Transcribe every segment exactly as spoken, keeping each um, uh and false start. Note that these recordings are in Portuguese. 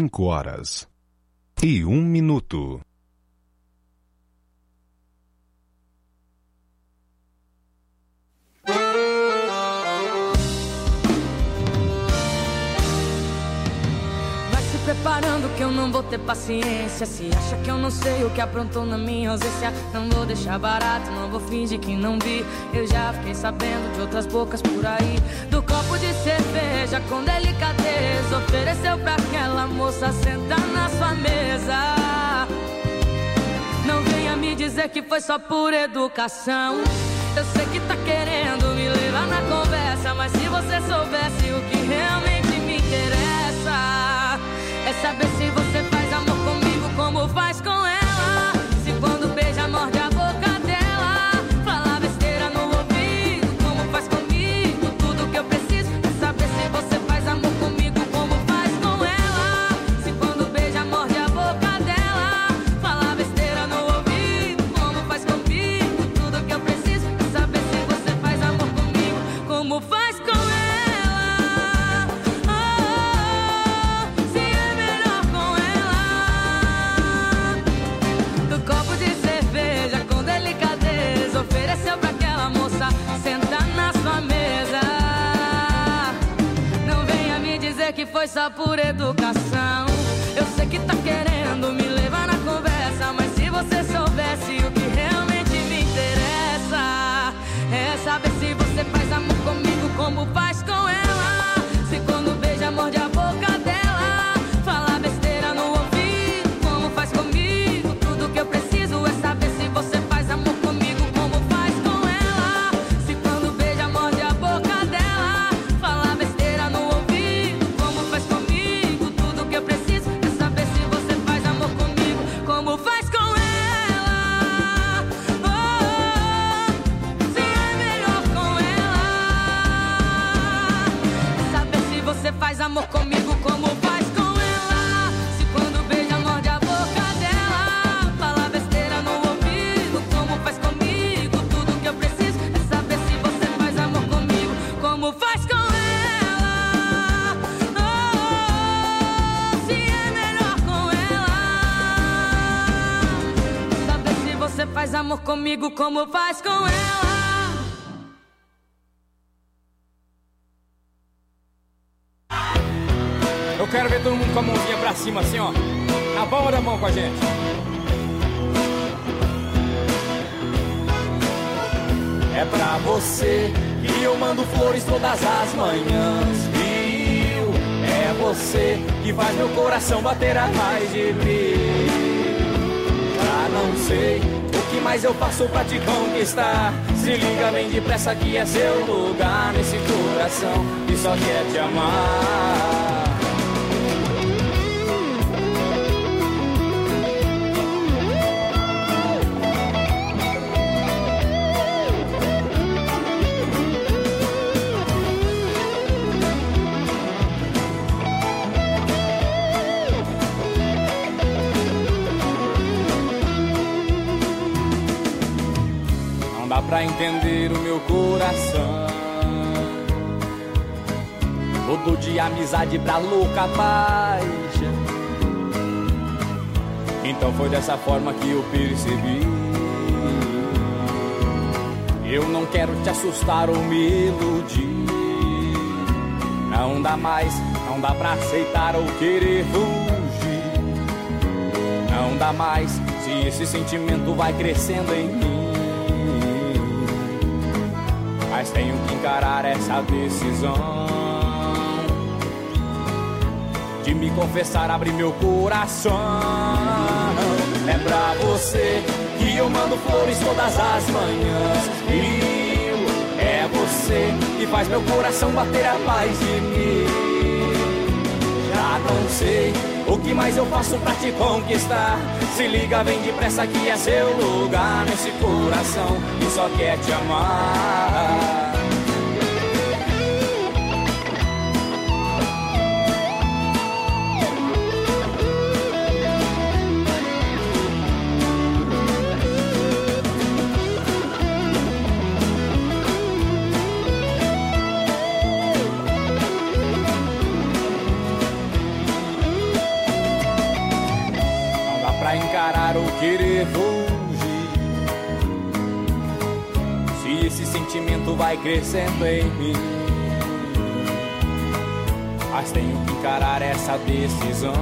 cinco horas e um minuto. Preparando que eu não vou ter paciência. Se acha que eu não sei o que aprontou na minha ausência, não vou deixar barato, não vou fingir que não vi. Eu já fiquei sabendo de outras bocas por aí, do copo de cerveja com delicadeza ofereceu pra aquela moça sentar na sua mesa. Não venha me dizer que foi só por educação. Eu sei que tá querendo me levar na conversa, mas se você soubesse o que realmente me interessa, é saber se você faz amor comigo como faz com ela. Se quando beija, morde a boca dela, fala besteira no ouvido como faz comigo. Tudo que eu preciso é saber se você faz amor comigo como faz com ela. Se quando beija, morde a boca dela, fala besteira no ouvido como faz comigo. Tudo que eu preciso é saber se você faz amor comigo como faz com ela. Que foi só por educação. Eu sei que tá querendo me levar na conversa, mas se você soubesse o que realmente me interessa, é saber se você faz amor comigo como faz com ela. Se quando beija, morde a boca dela, fala besteira no ouvido como faz comigo. Tudo que eu preciso é saber se você faz amor comigo como faz com ela. Se quando beija, morde a boca dela, fala besteira no ouvido. Como faz com ela, oh, se é melhor com ela. Saber se você faz amor comigo como faz com ela. Se quando beija, morde a boca dela, fala besteira no ouvido como faz comigo. Tudo que eu preciso é saber se você faz amor comigo como faz com ela. Você faz amor comigo como faz com ela. Eu quero ver todo mundo com a mãozinha pra cima assim, ó, na palma da mão com a gente. É pra você que eu mando flores todas as manhãs, viu? É você que faz meu coração bater a mais de mil. Já não sei o que mais eu faço pra te conquistar. Se liga bem depressa que é seu lugar nesse coração que só quer te amar. Dá pra entender o meu coração, todo de amizade pra louca paixão. Então foi dessa forma que eu percebi. Eu não quero te assustar ou me iludir. Não dá mais, não dá pra aceitar ou querer fugir. Não dá mais, se esse sentimento vai crescendo em mim. Mas tenho que encarar essa decisão de me confessar, abrir meu coração. É pra você que eu mando flores todas as manhãs, viu? É você que faz meu coração bater a mais de mim. Já não sei o que mais eu faço pra te conquistar. Se liga bem depressa que é seu lugar nesse coração que só quer te amar. encarar ou querer fugir. Se esse sentimento vai crescendo em mim, mas tenho que encarar essa decisão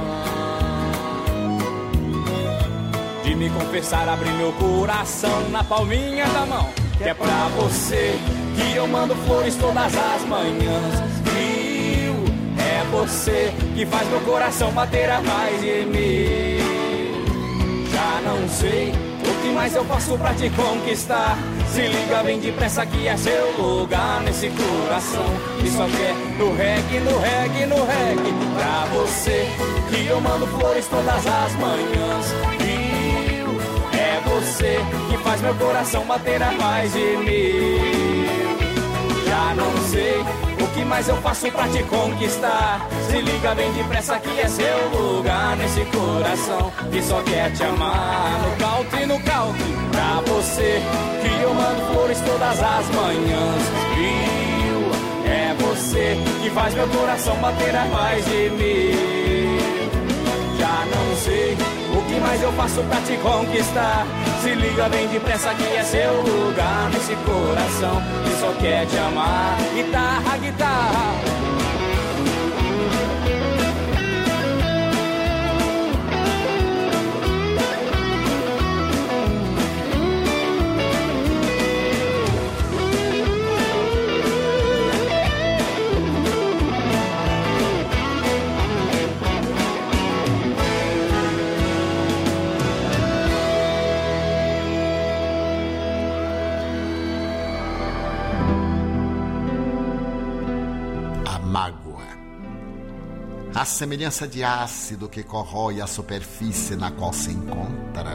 de me confessar, abrir meu coração na palminha da mão. Que é pra você que eu mando flores todas as manhãs. Viu? É você que faz meu coração bater a mais em mim. Já não sei o que mais eu faço pra te conquistar. Se liga bem depressa que é seu lugar nesse coração que só quer no reggae, no reggae, no reggae. Pra você que eu mando flores todas as manhãs. Viu? É você que faz meu coração bater a mais de mil. Já não sei o que mais eu faço pra te conquistar. Se liga bem depressa que é seu lugar nesse coração que só quer te amar. No country, no country. Pra você que eu mando flores todas as manhãs. Viu? É você que faz meu coração bater a mais de mil. Já não sei o que mais eu faço pra te conquistar. Se liga bem depressa que é seu lugar nesse coração que só quer te amar. Guitarra, guitarra. A semelhança de ácido que corrói a superfície na qual se encontra,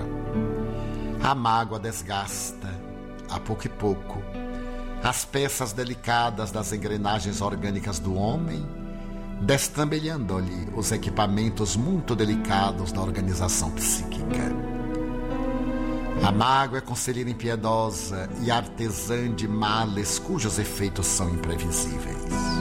a mágoa desgasta, a pouco e pouco, as peças delicadas das engrenagens orgânicas do homem, destrambelhando-lhe os equipamentos muito delicados da organização psíquica. A mágoa é conselheira impiedosa e artesã de males cujos efeitos são imprevisíveis.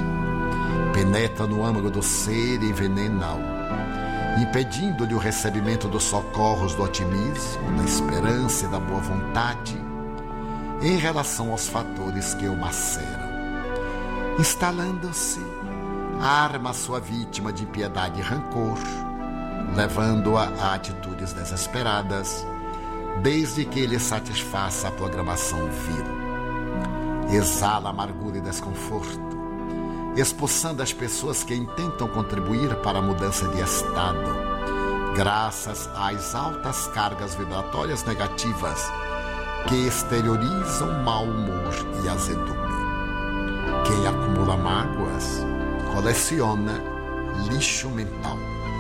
Penetra no âmago do ser e envenena-o, impedindo-lhe o recebimento dos socorros do otimismo, da esperança e da boa vontade em relação aos fatores que o maceram. Instalando-se, arma a sua vítima de impiedade e rancor, levando-a a atitudes desesperadas, desde que ele satisfaça a programação vil. Exala amargura e desconforto, expulsando as pessoas que intentam contribuir para a mudança de estado, graças às altas cargas vibratórias negativas que exteriorizam mau humor e azedume. Quem acumula mágoas, coleciona lixo mental.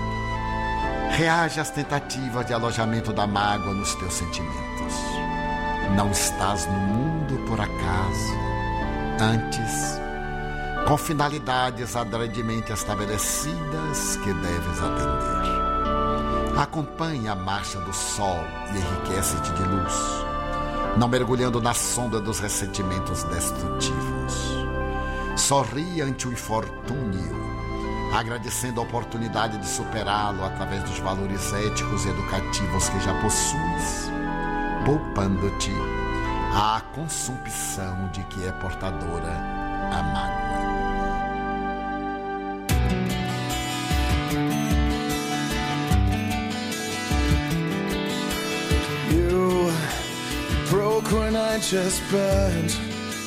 Reage às tentativas de alojamento da mágoa nos teus sentimentos. Não estás no mundo por acaso, antes com finalidades adredemente estabelecidas que deves atender. Acompanha a marcha do sol e enriquece-te de luz, não mergulhando na sonda dos ressentimentos destrutivos. Sorri ante o infortúnio, agradecendo a oportunidade de superá-lo através dos valores éticos e educativos que já possuis, poupando-te à consumpção de que é portadora a mágoa. When I just burned,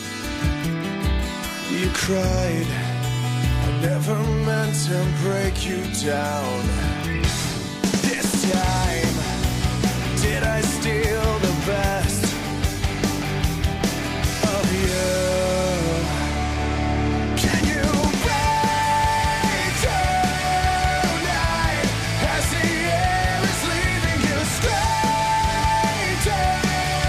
you cried. I never meant to break you down. This time, did I steal the best of you? Can you wait tonight as the air is leaving you straight to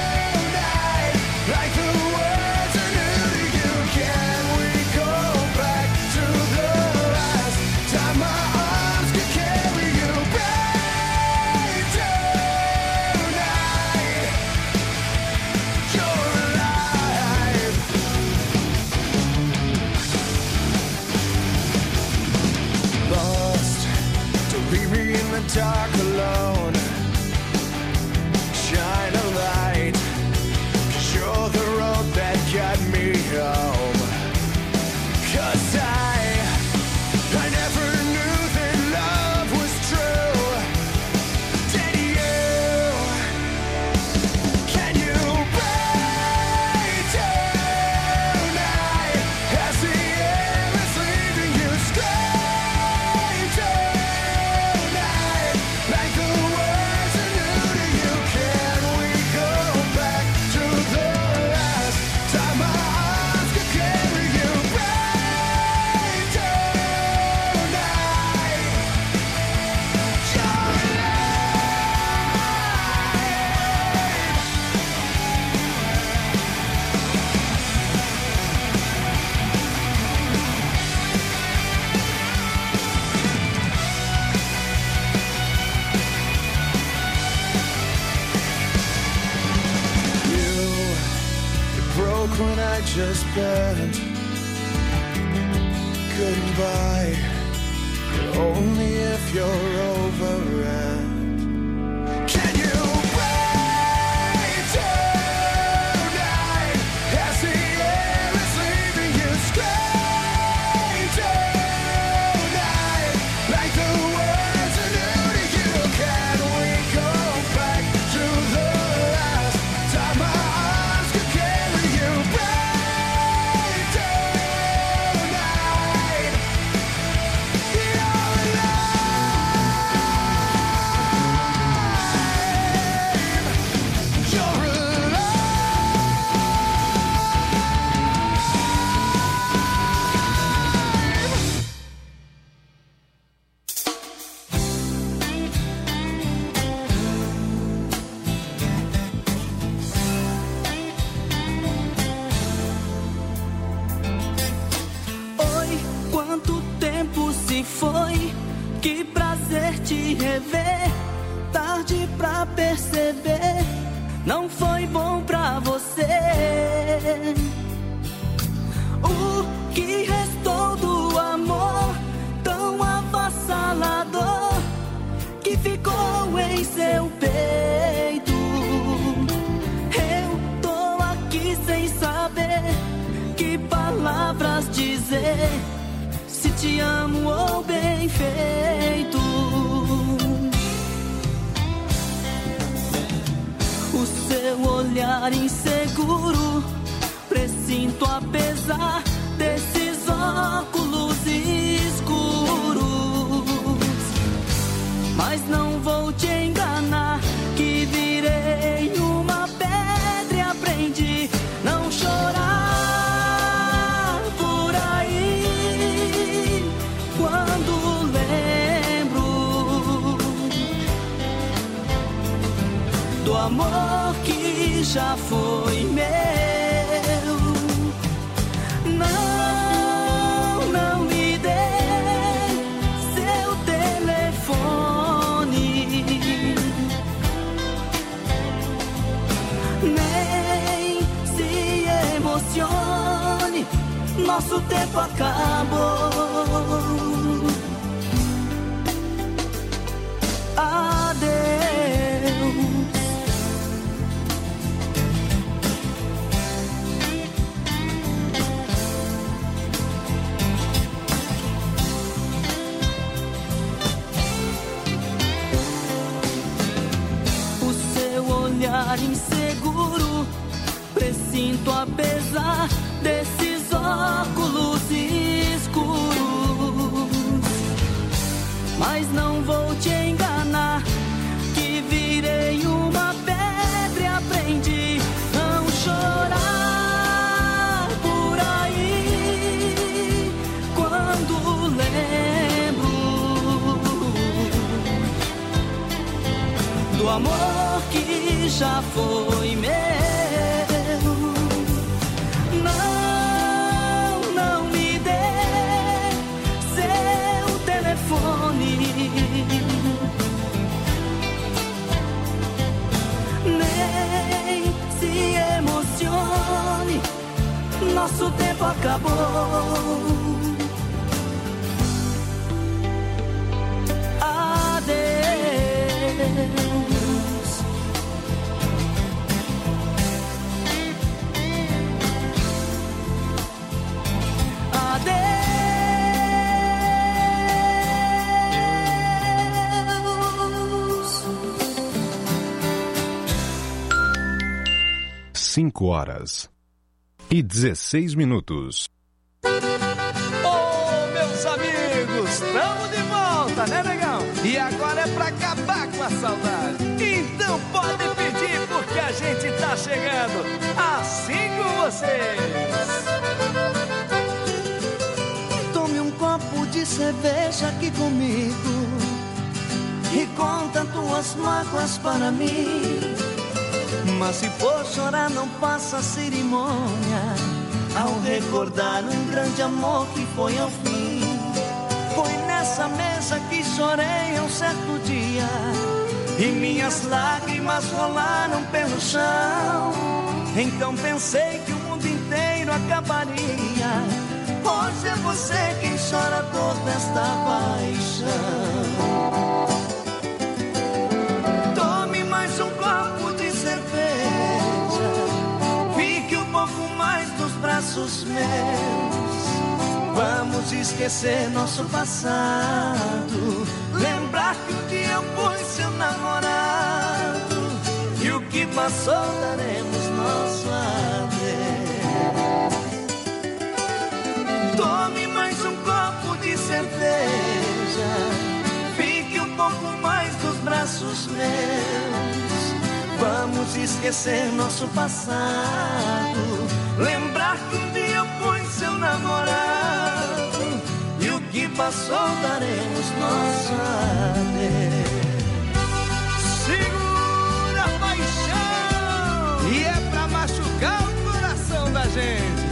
like the words are new to you? Can we go back to the last time my arms could carry you back I just spent couldn't buy, but only if you're over it. Can you wait tonight as the air is leaving you straight tonight, like the words are new to you? Can we go back to the last time my arms could carry you right tonight? You're alive. You're Oi, quanto tempo se foi? Que prazer te rever. Tarde pra perceber, não foi bom pra você. O que restou do amor tão avassalador que ficou em seu peito? Eu tô aqui sem saber que palavras dizer, se te amo ou bem feito. O seu olhar inseguro, presinto apesar desses óculos escuros. Mas não vou te enganar, que virei uma pedra e aprendi não chorar por aí. Quando lembro do amor que já foi meu, não, não me dê seu telefone, nem se emocione, nosso tempo acabou. Adeus. O seu olhar inseguro, presinto apesar desses óculos escuros. Mas não vou te enganar, que virei uma pedra e aprendi não chorar por aí. Quando lembro do amor que já foi meu, não, não me dê seu telefone, nem se emocione, nosso tempo acabou. Adeus. Adeus. Cinco horas e dezesseis minutos. Ô, meus amigos, estamos de volta, né, negão? E agora é pra acabar com a saudade. Então pode pedir, porque a gente tá chegando assim com vocês. Tome um copo de cerveja aqui comigo e conta tuas mágoas para mim. Mas se for chorar, não faça cerimônia ao recordar um grande amor que foi ao fim. Foi nessa mesa que chorei um certo dia e minhas lágrimas rolaram pelo chão. Então pensei que o mundo inteiro inteiro acabaria. Hoje é você quem chora a dor desta paixão. Tome mais um copo de cerveja, fique um pouco mais nos braços meus. Vamos esquecer nosso passado, lembrar que um dia eu fui seu namorado, e o que passou daremos nosso adeus. Tome mais um copo de cerveja, fique um pouco mais nos braços meus. Vamos esquecer nosso passado, lembrar que um dia eu fui seu namorado, e o que passou daremos nosso adeus. Segura a paixão! E é pra machucar o coração da gente.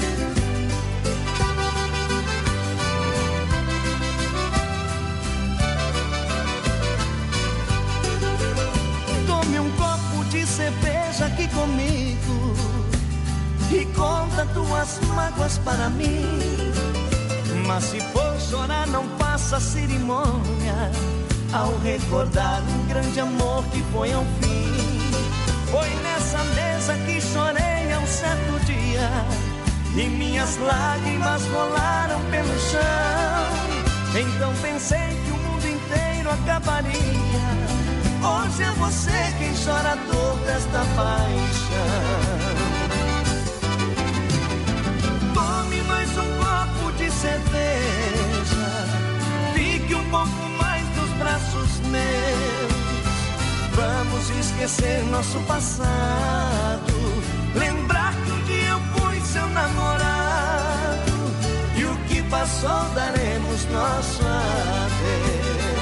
Tome um copo de cerveja aqui comigo e conta tuas mágoas para mim. Mas se for chorar, não faça cerimônia ao recordar um grande amor que foi ao fim. Foi nessa mesa que chorei a um certo dia, e minhas lágrimas rolaram pelo chão. Então pensei que o mundo inteiro acabaria. Hoje é você quem chora a dor desta paixão. Tome mais um copo de cerveja, fique um pouco mais nos braços meus. Vamos esquecer nosso passado, lembrar que um dia eu fui seu namorado, e o que passou daremos nosso adeus.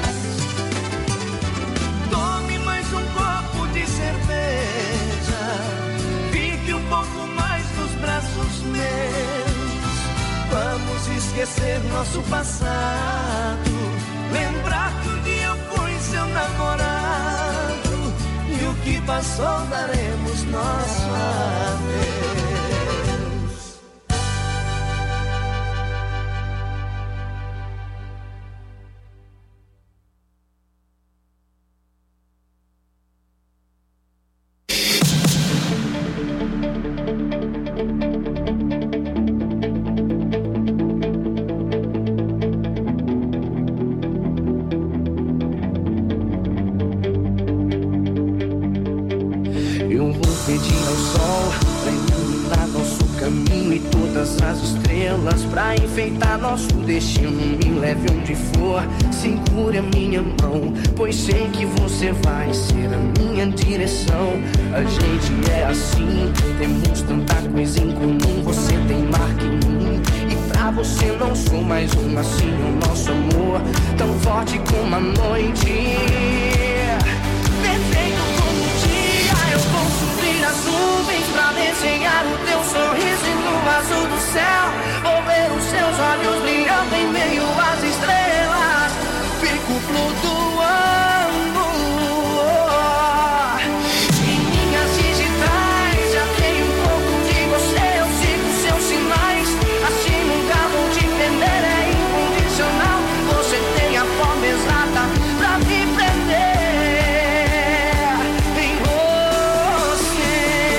Tome mais um copo de cerveja, fique um pouco mais nos braços meus. Vamos esquecer nosso passado, lembrar que um dia eu fui seu namorado, e o que passou daremos nosso adeus. Pra enfeitar nosso destino, me leve onde for, segure a minha mão, pois sei que você vai ser a minha direção. A gente é assim, temos tanta coisa em comum. Você tem marca em mim, e pra você não sou mais um. Assim o nosso amor, tão forte como a noite, perfeito como o dia. Eu vou subir as nuvens pra desenhar o teu sorriso, e no azul do céu vou ver os seus olhos brilhando em meio às estrelas. Fico flutuando em minhas digitais. Já tenho um pouco de você, eu sigo seus sinais. Assim nunca vou te perder, é incondicional. Você tem a forma exata pra me prender em você.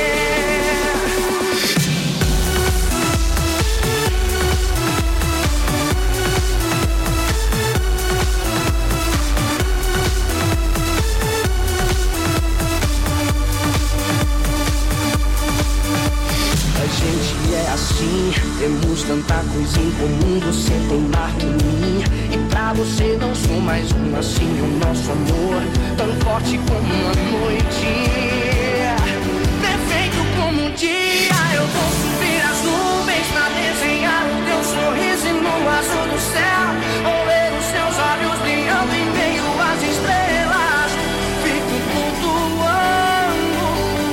Assim, temos tanta coisa em comum. Você tem marca em mim, e pra você não sou mais um. Assim o nosso amor, tão forte como a noite, perfeito como o dia. Eu vou subir as nuvens pra desenhar o teu sorriso, e no azul do céu vou ver os seus olhos brilhando em meio às estrelas. Fico flutuando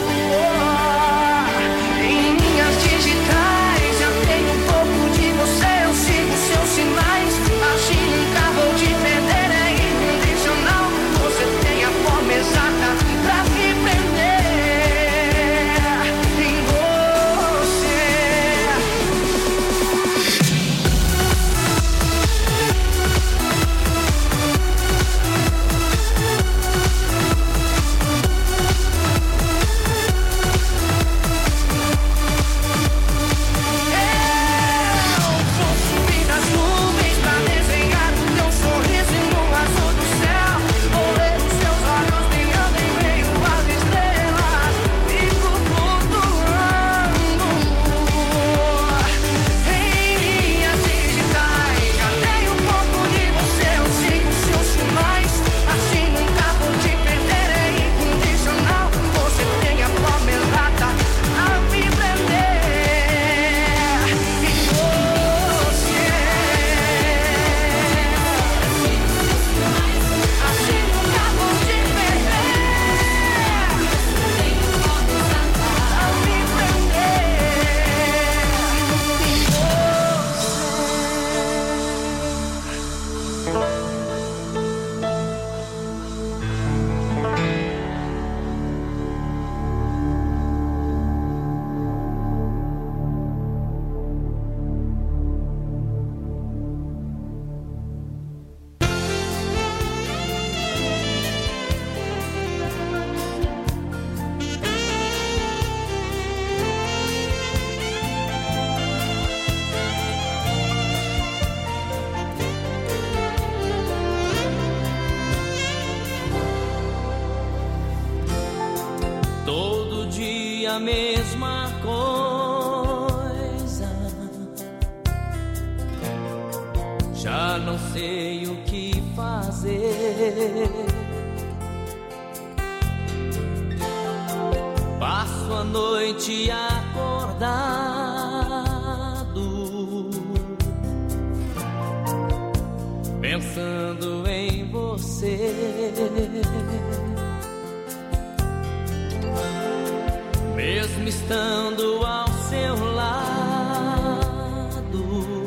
em minhas digitais. Sinais, assim nunca vou te perder, é incondicional. Você tem a forma exata a mesma coisa. Já não sei o que fazer. Passo a noite acordado, pensando em você. Mesmo estando ao seu lado,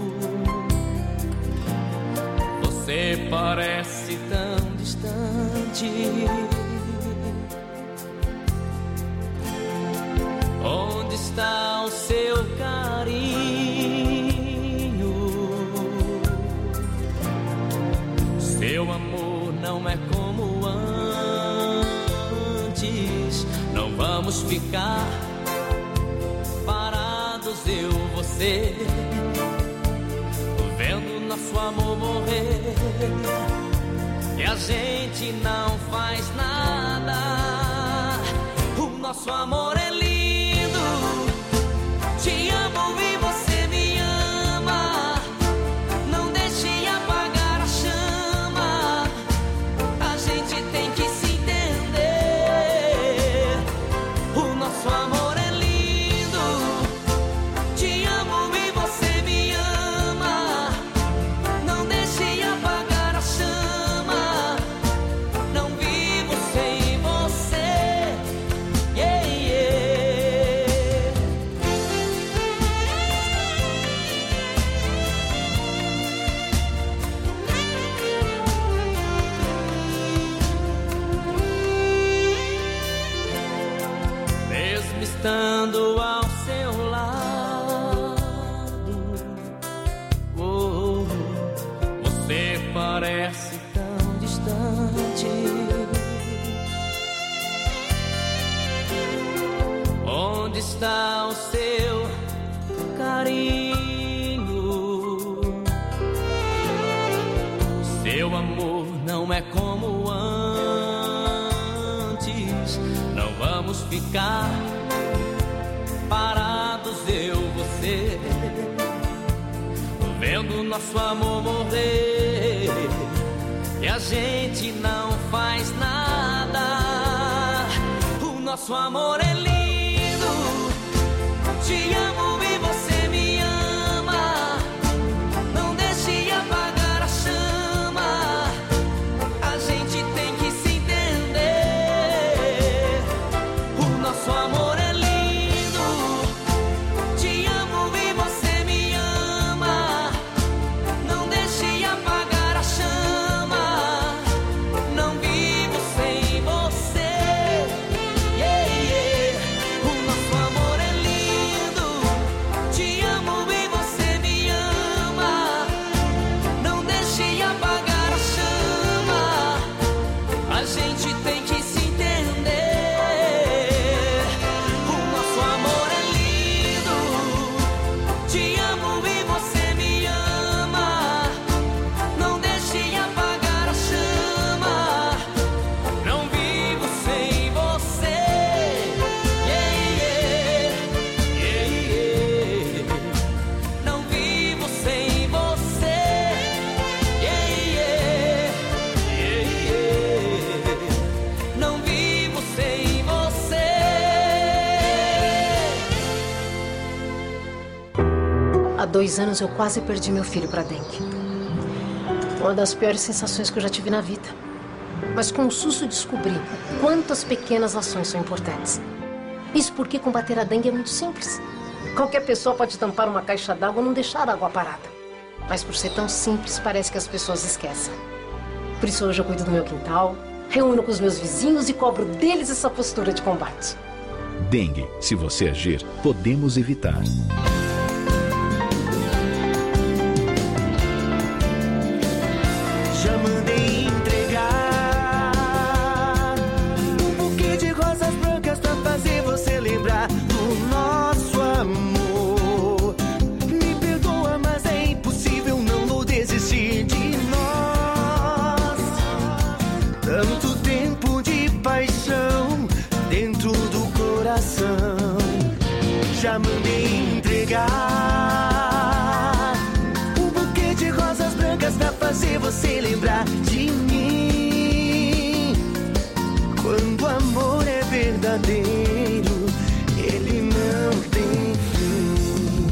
você parece tão distante. Onde está o seu carinho? Seu amor não é como antes. Não vamos ficar parados, eu, você, vendo nosso amor morrer. E a gente não faz nada. O nosso amor é lindo. Te amo e você me ama. Não deixe apagar a chama. A gente tem que se entender. O nosso amor é lindo. Te amo e você me ama. Não deixe apagar a chama. Não vivo sem você. Yeah, yeah. Mesmo estando ao seu lado, oh, você parece tão distante. Onde está o seu carinho? Seu amor não é como antes. Não vamos ficar parados, eu, você, vendo nosso amor morrer. E a gente não faz nada. O nosso amor é lindo. Te amo e você me ama. Não deixe apagar a chama. A gente tem que se entender. O nosso amor é lindo. Te amo e você me ama. Não deixe apagar a chama. Não vivo sem você. Yeah, yeah. O nosso amor é lindo. Te amo e você me ama. Não deixe apagar a chama. A gente tem que se entender. O nosso amor é lindo. Te amo e você me ama. Não deixe apagar a chama. Não vivo sem você. Yeah, yeah. Yeah, yeah. Não vivo sem você. Yeah, yeah. Yeah, yeah. Não vivo sem você. Há dois anos eu quase perdi meu filho para dengue. Uma das piores sensações que eu já tive na vida. Mas com o susto descobri quantas pequenas ações são importantes. Isso porque combater a dengue é muito simples. Qualquer pessoa pode tampar uma caixa d'água ou não deixar a água parada. Mas por ser tão simples, parece que as pessoas esquecem. Por isso hoje eu cuido do meu quintal, reúno com os meus vizinhos e cobro deles essa postura de combate. Dengue. Se você agir, podemos evitar. Já mandei entregar um buquê de rosas brancas pra fazer você lembrar do nosso amor. Me perdoa, mas é impossível, não vou desistir de nós. Tanto tempo de paixão dentro do coração. Quando o amor é verdadeiro, ele não tem fim.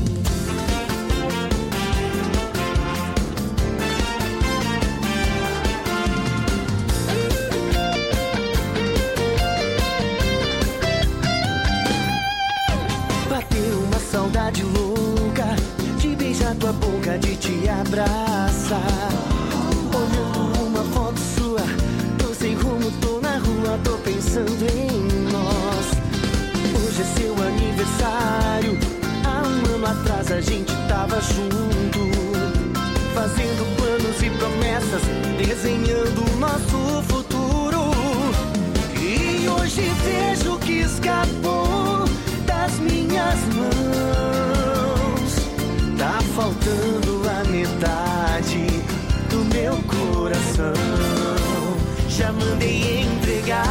Bateu uma saudade louca de beijar tua boca, de te abraçar. Olhando uma foto sua, tô sem rumo, tô na rua, tô pensando em nós. Hoje é seu aniversário, há um ano atrás a gente tava junto, fazendo planos e promessas, desenhando o nosso futuro. E hoje vejo que escapou das minhas mãos. Tá faltando a metade do meu coração. Já mandei entregar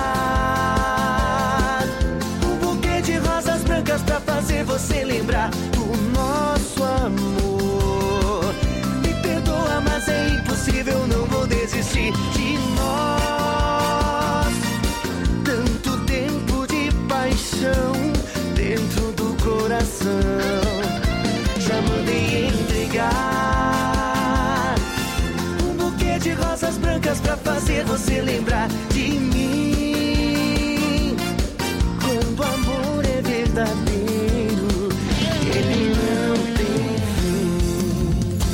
um buquê de rosas brancas pra fazer você lembrar do nosso amor. Me perdoa, mas é impossível, não vou desistir de nós. Tanto tempo de paixão dentro do coração. Já mandei entregar um buquê de rosas brancas pra fazer você lembrar de mim. Quando o amor é verdadeiro, ele não tem fim.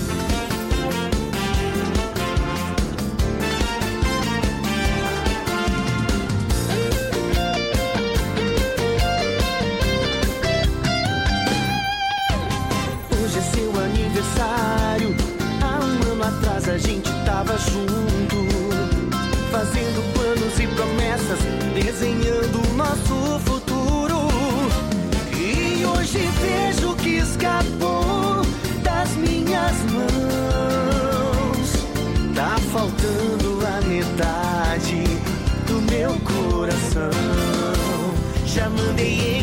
Hoje é seu aniversário, há um ano atrás a gente tava junto, fazendo planos e promessas, desenhando o nosso futuro. E hoje vejo que escapou das minhas mãos. Tá faltando a metade do meu coração. Já mandei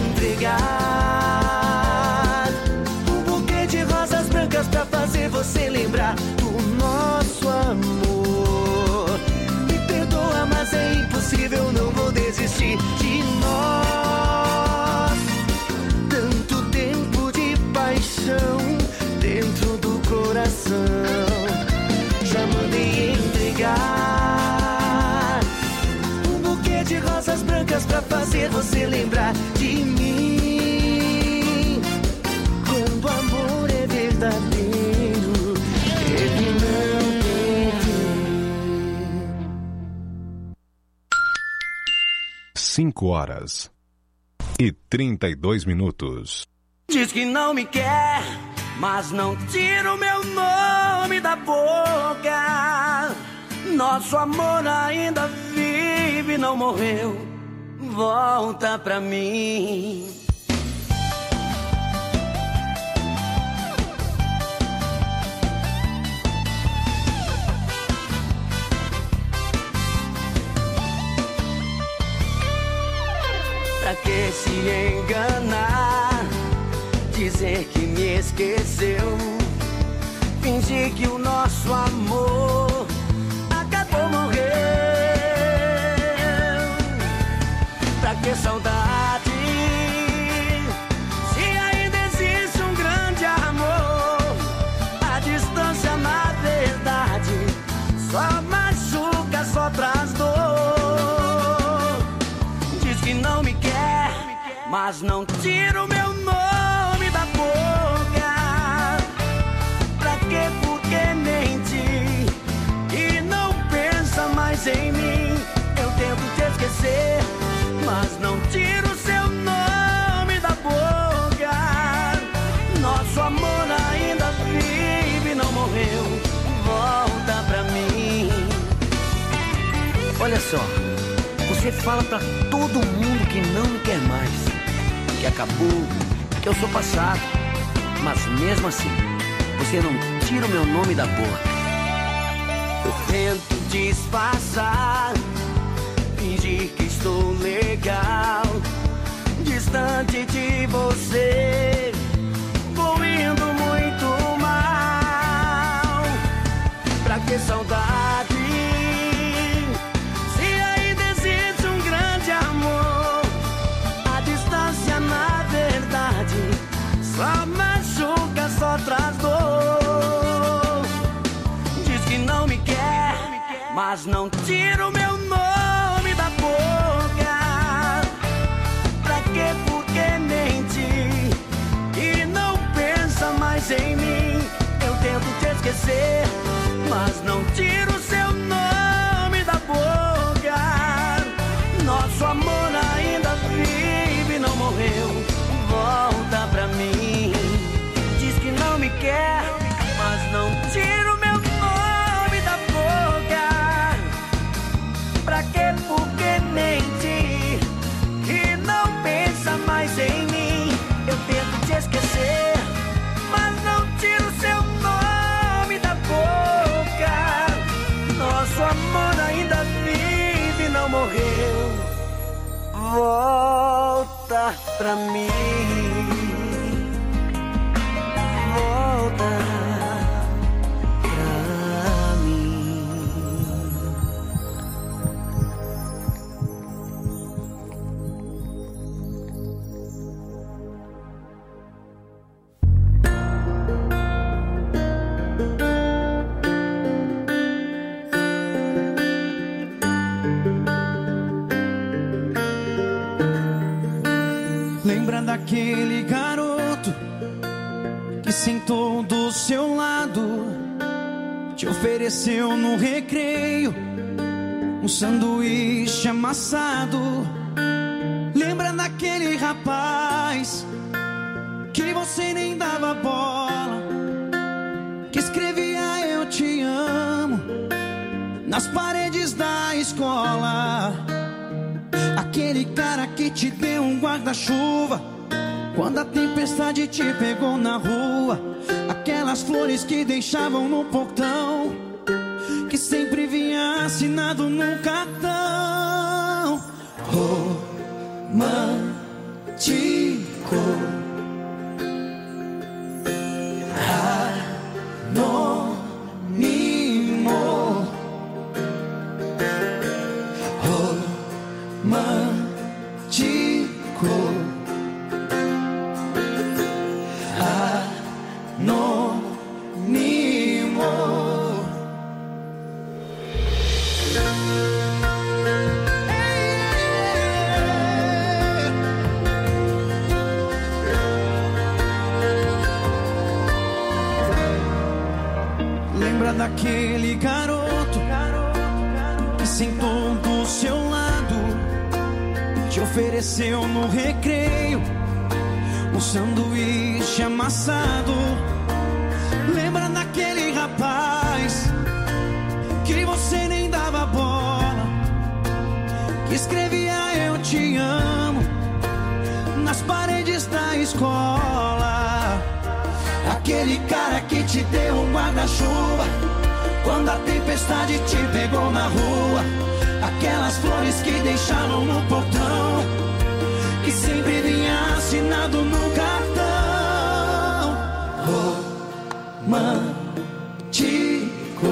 entregar um buquê de rosas brancas pra fazer você lembrar do nosso amor. Me perdoa, mas é impossível, não vou desistir de nós. Tanto tempo de paixão dentro do coração. Já mandei entregar um buquê de rosas brancas pra fazer você lembrar de mim. Quando o amor é verdadeiro, ele não tem fim. Cinco horas e trinta e dois minutos. Diz que não me quer, mas não tira o meu nome da boca. Nosso amor ainda vive, não morreu. Volta pra mim. Pra que se enganar? Dizer que me esqueceu, fingir que o nosso amor acabou, morreu. Pra que saudade, se ainda existe um grande amor? A distância, na verdade, só machuca, só traz dor. Diz que não me quer, mas não tira o meu nome da boca. Pra que, por que mentir e não pensa mais em mim? Eu tento te esquecer, mas não tiro o seu nome da boca. Nosso amor ainda vive, não morreu. Volta pra mim. Olha só, você fala pra todo mundo que não me quer mais, que acabou, que eu sou passado. Mas mesmo assim, você não tira o meu nome da boca. Eu tento disfarçar, fingir que estou legal, distante de você, vou indo muito mal. Pra que saudade, se ainda existe um grande amor? mas não tiro meu nome da boca. Pra que, porque mente e não pensa mais em mim? Eu tento te esquecer, mas não tiro seu nome da boca. Nosso amor ainda vive, não morreu. Volta pra mim. Diz que não me quer, mas não tiro meu nome da boca. Pra que, porque mente e não pensa mais em mim? Eu tento te esquecer, mas não tiro seu nome da boca. Nosso amor ainda vive, não morreu. Volta pra mim. Volta pra mim. Lembra daquele garoto que sentou do seu lado, te ofereceu no recreio um sanduíche amassado? Lembra daquele rapaz que você nem dava bola, que escrevia eu te amo nas paredes da escola? Aquele cara que te deu um guarda-chuva quando a tempestade te pegou na rua. Aquelas flores que deixavam no portão, que sempre vinha assinado num cartão. Romântico, anônimo, romântico, anônimo. Lembra daquele garoto que sentou do seu lado, te ofereceu no recreio um sanduíche amassado? Lembra daquele rapaz que você nem dava bola, que escrevia eu te amo nas paredes da escola? Aquele cara que te deu um guarda-chuva quando a tempestade te pegou na rua. Aquelas flores que deixavam no portão, que sempre vinha assinado no cartão. Romântico,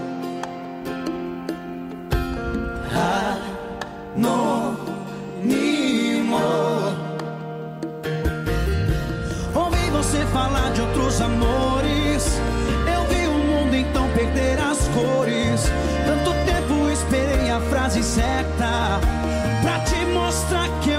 anônimo. Ouvi você falar de outros amores, eu vi o mundo então perder as cores. Tanto tempo esperei a frase certa pra te mostrar que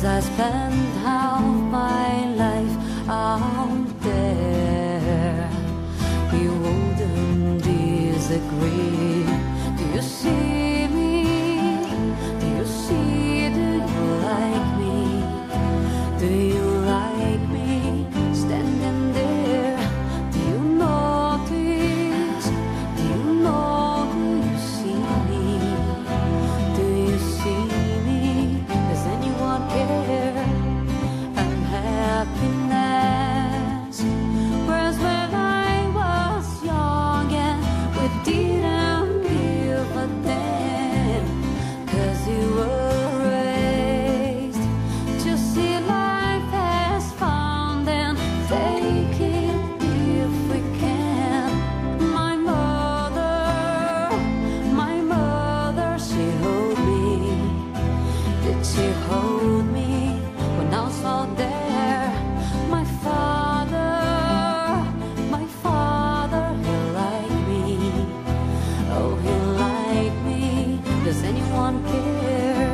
I spent half my life out there. You wouldn't disagree. Do you see me? Do you see? Do you like me? Do you like me standing there? Do you notice? Do you know? Do you see me? Do you see me? Does anyone care? And happiness was when I was young and we didn't give a damn. 'Cause you were raised to see life as fun and take it if we can. My mother, my mother, she hold me. Did she hold me when I was out there? My father, my father, he liked me. Oh, he liked me. Does anyone care?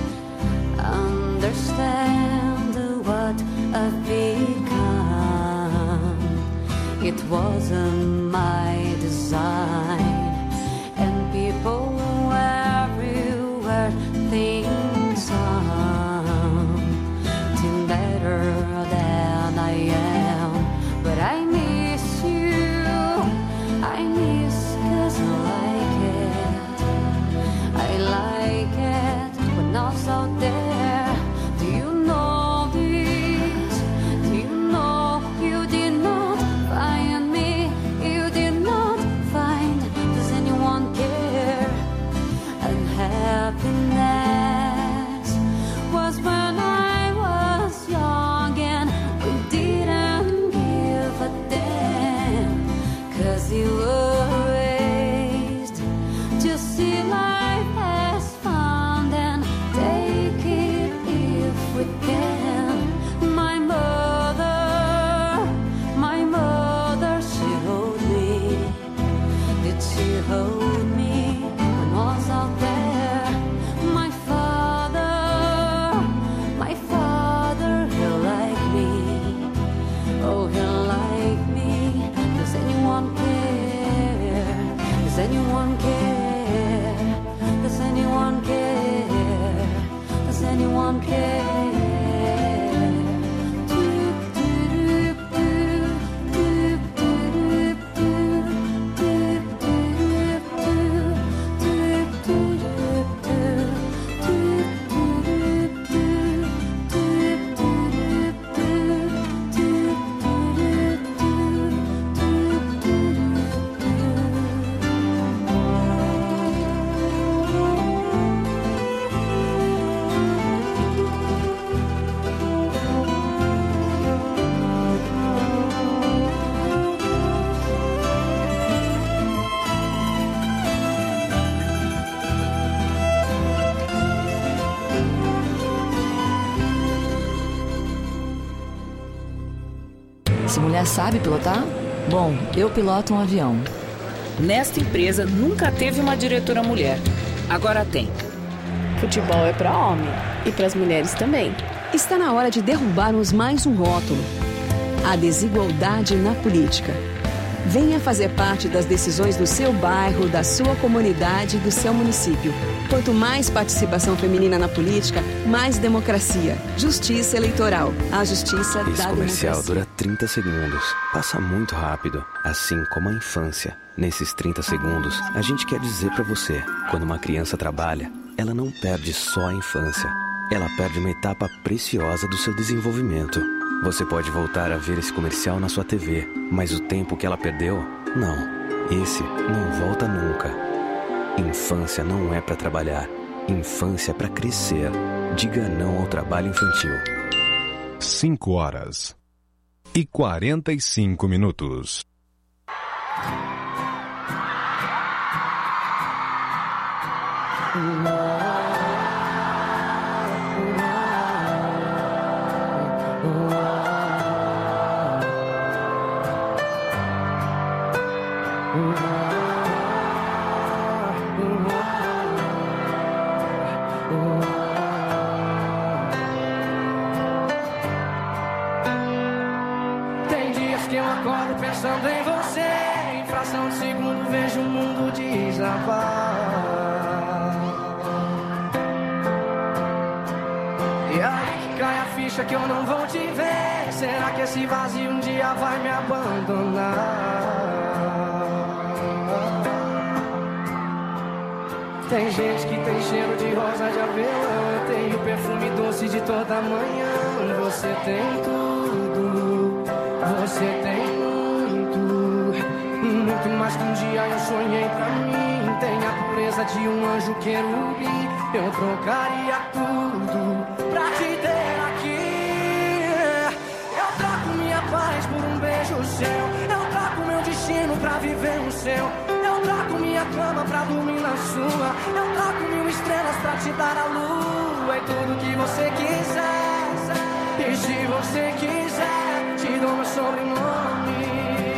Understand what I've become. It wasn't my design, and people everywhere think something better than I am. But I miss you, I miss 'cause I like it. I like it when I was out there. Do you know this? Do you know you did not find me? You did not find. Does anyone care? And happiness was when I was young and we didn't give a damn. 'Cause you were raised to see life as fun and take it if we can. My mother, my mother, she hold me. Did she hold me when I was out there? My father, my father, he liked me. Oh, he liked me. Does anyone care? Does anyone care? Does anyone care? Does anyone care? Essa mulher sabe pilotar? Bom, eu piloto um avião. Nesta empresa nunca teve uma diretora mulher. Agora tem. Futebol é para homem e para as mulheres também. Está na hora de derrubarmos mais um rótulo: a desigualdade na política. Venha fazer parte das decisões do seu bairro, da sua comunidade e do seu município. Quanto mais participação feminina na política, mais democracia. Justiça eleitoral. A justiça Esse da comercial democracia. dura trinta segundos. Passa muito rápido, assim como a infância. Nesses trinta segundos, a gente quer dizer pra você, quando uma criança trabalha, ela não perde só a infância. Ela perde uma etapa preciosa do seu desenvolvimento. Você pode voltar a ver esse comercial na sua T V, mas o tempo que ela perdeu, não. Esse não volta nunca. Infância não é pra trabalhar. Infância é pra crescer. Diga não ao trabalho infantil. cinco horas e quarenta e cinco minutos. que eu acordo pensando em você. Em fração de segundo vejo o mundo desabar. E aí que cai a ficha que eu não vou te ver. Será que esse vazio um dia vai me abandonar? Tem gente que tem cheiro de rosa de avelã. Eu tenho perfume doce de toda manhã. Você tem tudo, você tem muito, muito mais que um dia eu sonhei pra mim. Tem a pureza de um anjo querubim. Eu trocaria tudo pra te ter aqui. Eu troco minha paz por um beijo seu. Eu troco meu destino pra viver o seu. Eu troco minha cama pra dormir na sua. Eu troco mil estrelas pra te dar a lua. E tudo que você quiser. E se você quiser, te dou meu sobrenome.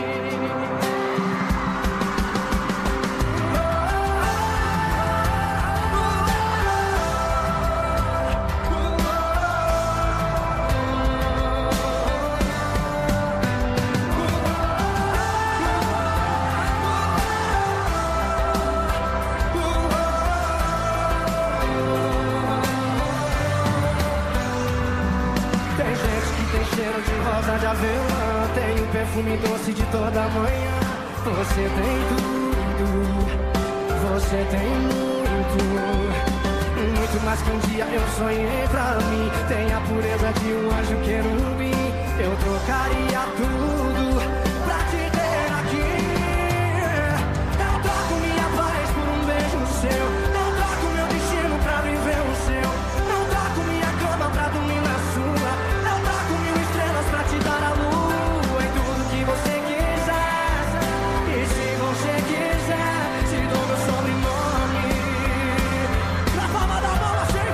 Cheiro de rosa de avelã, tem o perfume doce de toda manhã. Você tem tudo, você tem muito, muito mais que um dia eu sonhei pra mim. Tem a pureza de um anjo querubim. Eu trocaria tudo pra te ter aqui. Eu troco minha paz por um beijo seu. Eu troco meu destino pra viver o seu. Eu troco minha cama pra dormir na sua. Pra te dar a lua em tudo que você quiser. E se você quiser, te dou meu sobrenome. Na palma da mão assim,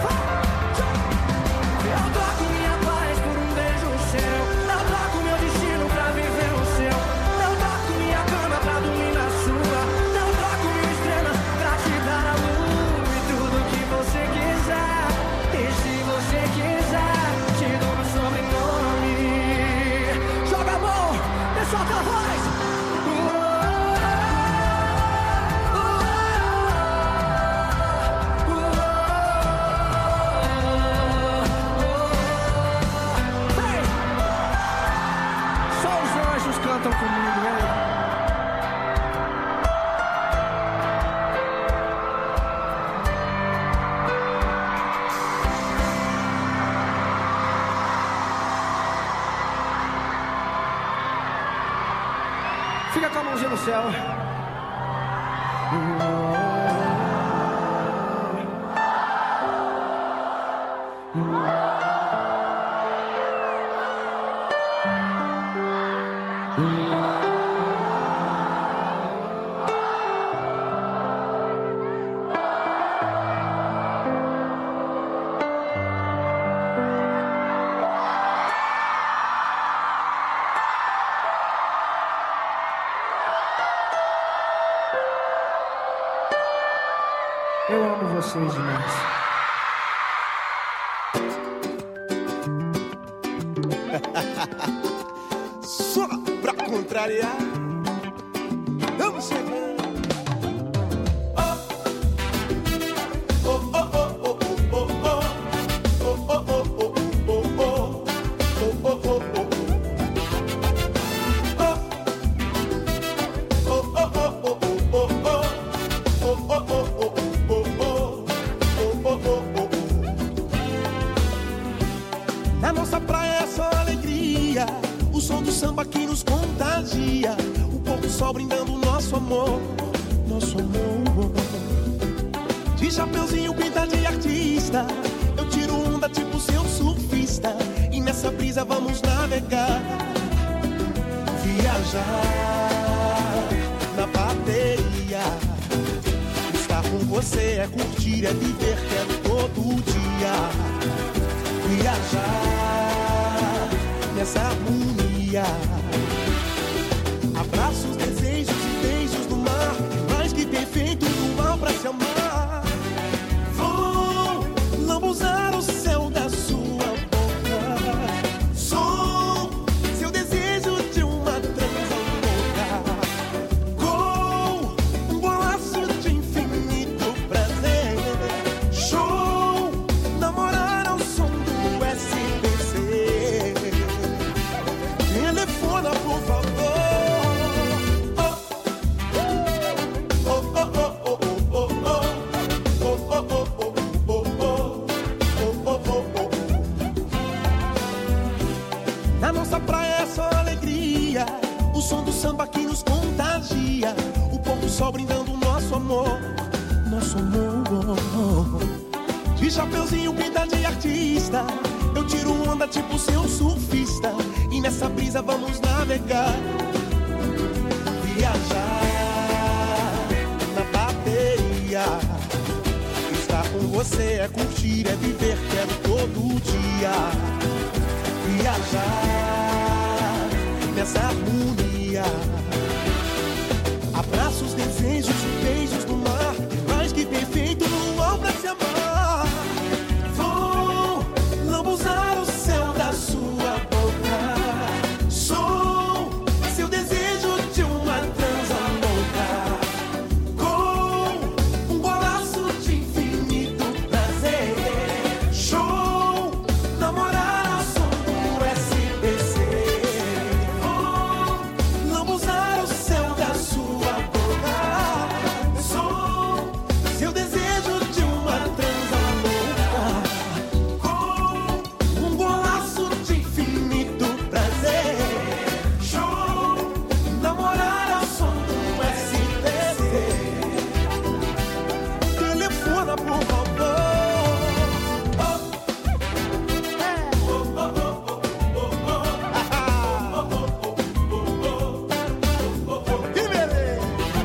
eu troco minha paz por um beijo seu. Eu troco meu destino pra viver o seu. Eu troco minha cama pra dormir na sua. Eu troco mil estrelas pra te dar a lua e tudo que você quiser. E se você quiser, te dou meu sobrenome. Joga a mão, solta a voz. Hey. Só os anjos cantam comigo, hein? Fica com a mãozinha no céu. Eu amo vocês demais. Só pra contrariar, vamos chegando. Na nossa praia é só alegria, o som do samba que nos contagia, o pôr do sol brindando nosso amor, nosso amor. De chapeuzinho pinta de artista, eu tiro onda tipo seu surfista, e nessa brisa vamos navegar, viajar na bateria. Estar com você é curtir, é viver, quero todo dia viajar nessa harmonia. Abraços, desejos e beijos do mar, mais que perfeito do mal pra se amar. Vou lambuzar o céu da sua boca, sou seu desejo de uma som do samba que nos contagia, o pôr do sol brindando nosso amor, nosso amor. De chapeuzinho, pinta de artista, eu tiro onda tipo seu surfista, e nessa brisa vamos navegar, viajar na bateria. Estar com você é curtir, é viver, quero todo dia viajar nessa harmonia. Abraços, desejos, beijos no mar, mais que perfeito no ar pra se amar. Vou lambuzar o céu da sua boca, sou seu desejo de uma transa louca, com um golaço de infinito prazer. Show, namorar ao som do S B C. Vou lambuzar o céu da sua boca, sou seu desejo de uma transa louca, com um golaço de infinito prazer. Show, namorar ao som do S B C. Telefona, por favor. Que beleza!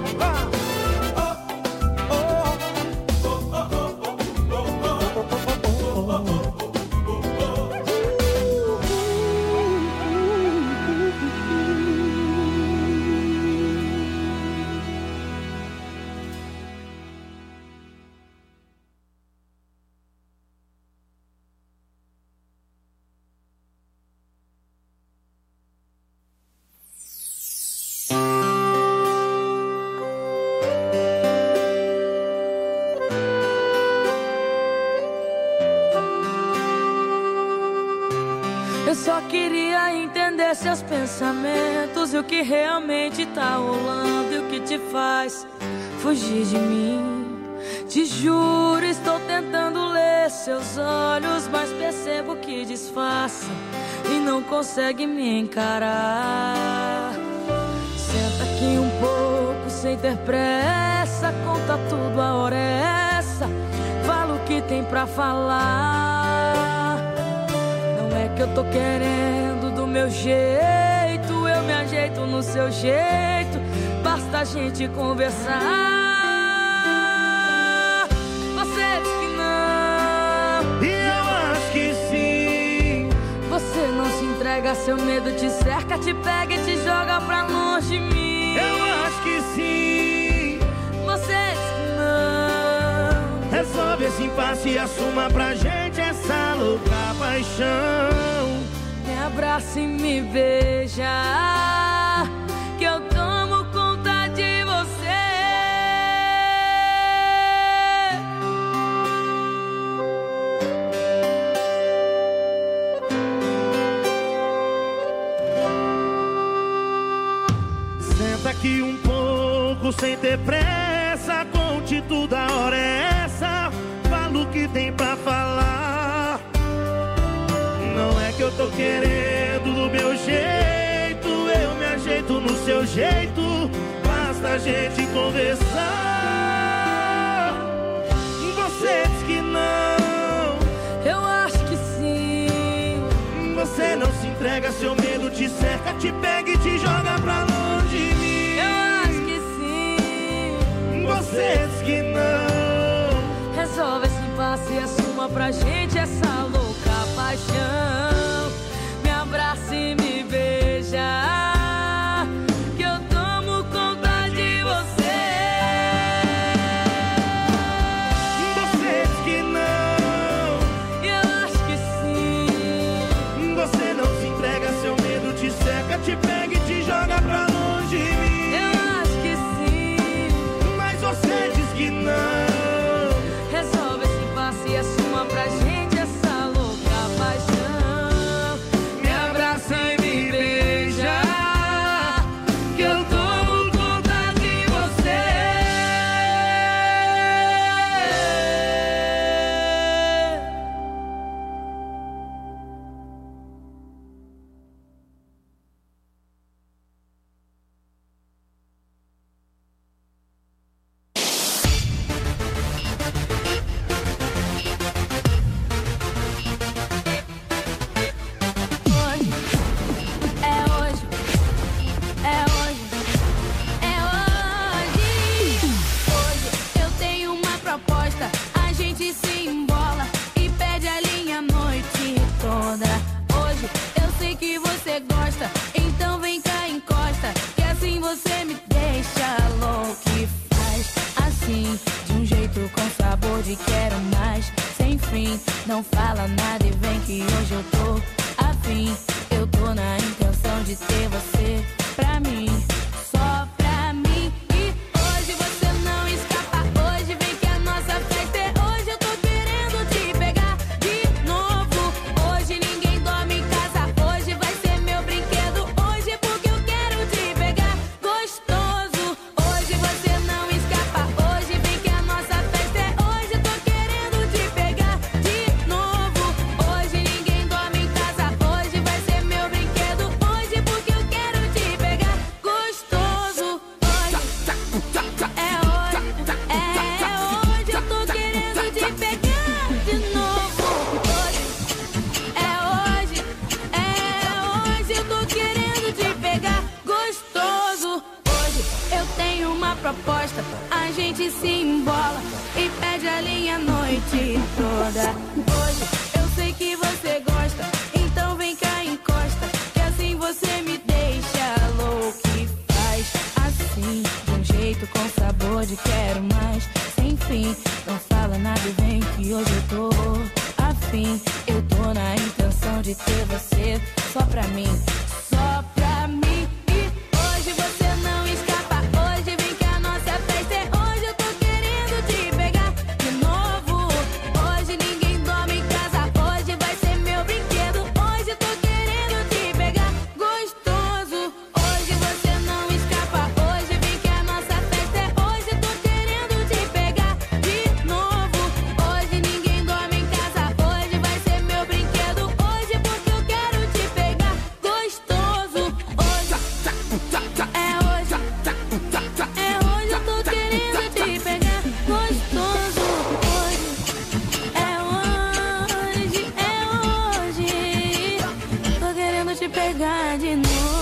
Eu só queria entender seus pensamentos e o que realmente tá rolando e o que te faz fugir de mim. Te juro, estou tentando ler seus olhos, mas percebo que disfarça e não consegue me encarar. Senta aqui um pouco sem ter pressa, conta tudo, a hora é essa. Fala o que tem pra falar. Não é que eu tô querendo do meu jeito, eu me ajeito no seu jeito, basta a gente conversar. Você diz que não, E eu acho que sim. você não se entrega, seu medo te cerca, te pega e te joga pra longe de mim. Eu acho que sim. Você diz que não, Resolve esse impasse e assuma pra gente essa louca paixão. me abraça e me beija, que eu tomo conta de você. Senta aqui um pouco sem ter pressa, conte tudo, a hora é essa. Fala o que tem pra falar. Não é que eu tô querendo do meu jeito, eu me ajeito no seu jeito, basta a gente conversar. Você diz que não, Eu acho que sim. você não se entrega, seu medo te cerca, te pega e te joga pra longe de mim. Eu acho que sim. Você diz que não, Resolve esse impasse e assuma pra gente essa louca paixão. Me abraça e me beija, que eu tomo conta de você. você diz que não, Eu acho que sim. você não se entrega, seu medo te cerca, te pega e te joga pra longe de mim. Eu acho que sim. Mas você diz que não. Resolve esse impasse e assuma pra gente sei que você gosta, então vem cá, encosta, que assim você me deixa louco. E faz assim, de um jeito com sabor de quero mais, sem fim. Não fala nada e vem que hoje eu tô afim. Eu tô na intenção de ter você pra mim, só pra mim. E hoje você não escapa, hoje vem que a nossa festa é hoje. Eu tô querendo te pegar de novo. Hoje ninguém dorme em casa, hoje vai ser meu brinquedo. Hoje porque eu quero te pegar gostoso. Hoje você não escapa, hoje vem que a nossa festa é hoje. Eu tô querendo te pegar de novo. Hoje ninguém dorme em casa, hoje vai ser meu brinquedo. Hoje porque eu quero te pegar gostoso. Hoje é hoje, é hoje. Eu tô querendo te pegar de novo. Hoje é hoje, é hoje. Eu tô querendo te pegar gostoso. Hoje eu tenho uma proposta, a gente se embola e pede a linha a noite toda. Hoje eu sei que você gosta, então vem cá, encosta, que assim você me deixa louco. E faz assim, de um jeito com sabor de quero mais, sem fim. Não fala nada e vem que hoje eu tô afim. Eu tô na intenção de ter você só pra mim, só pra mim. E hoje você não escapa, hoje vem que a nossa festa é hoje. Eu tô querendo te pegar de novo. Hoje ninguém dorme em casa, hoje vai ser meu brinquedo. Hoje eu tô querendo te pegar gostoso. Hoje você não escapa, hoje vem que a nossa festa é hoje. Eu tô querendo te pegar de novo. Hoje ninguém dorme em casa, hoje vai ser meu brinquedo. Hoje porque eu quero te pegar gostoso. Hoje é hoje, é hoje. Eu tô querendo te pegar gostoso. Hoje é hoje, é hoje. Tô querendo te pegar de novo.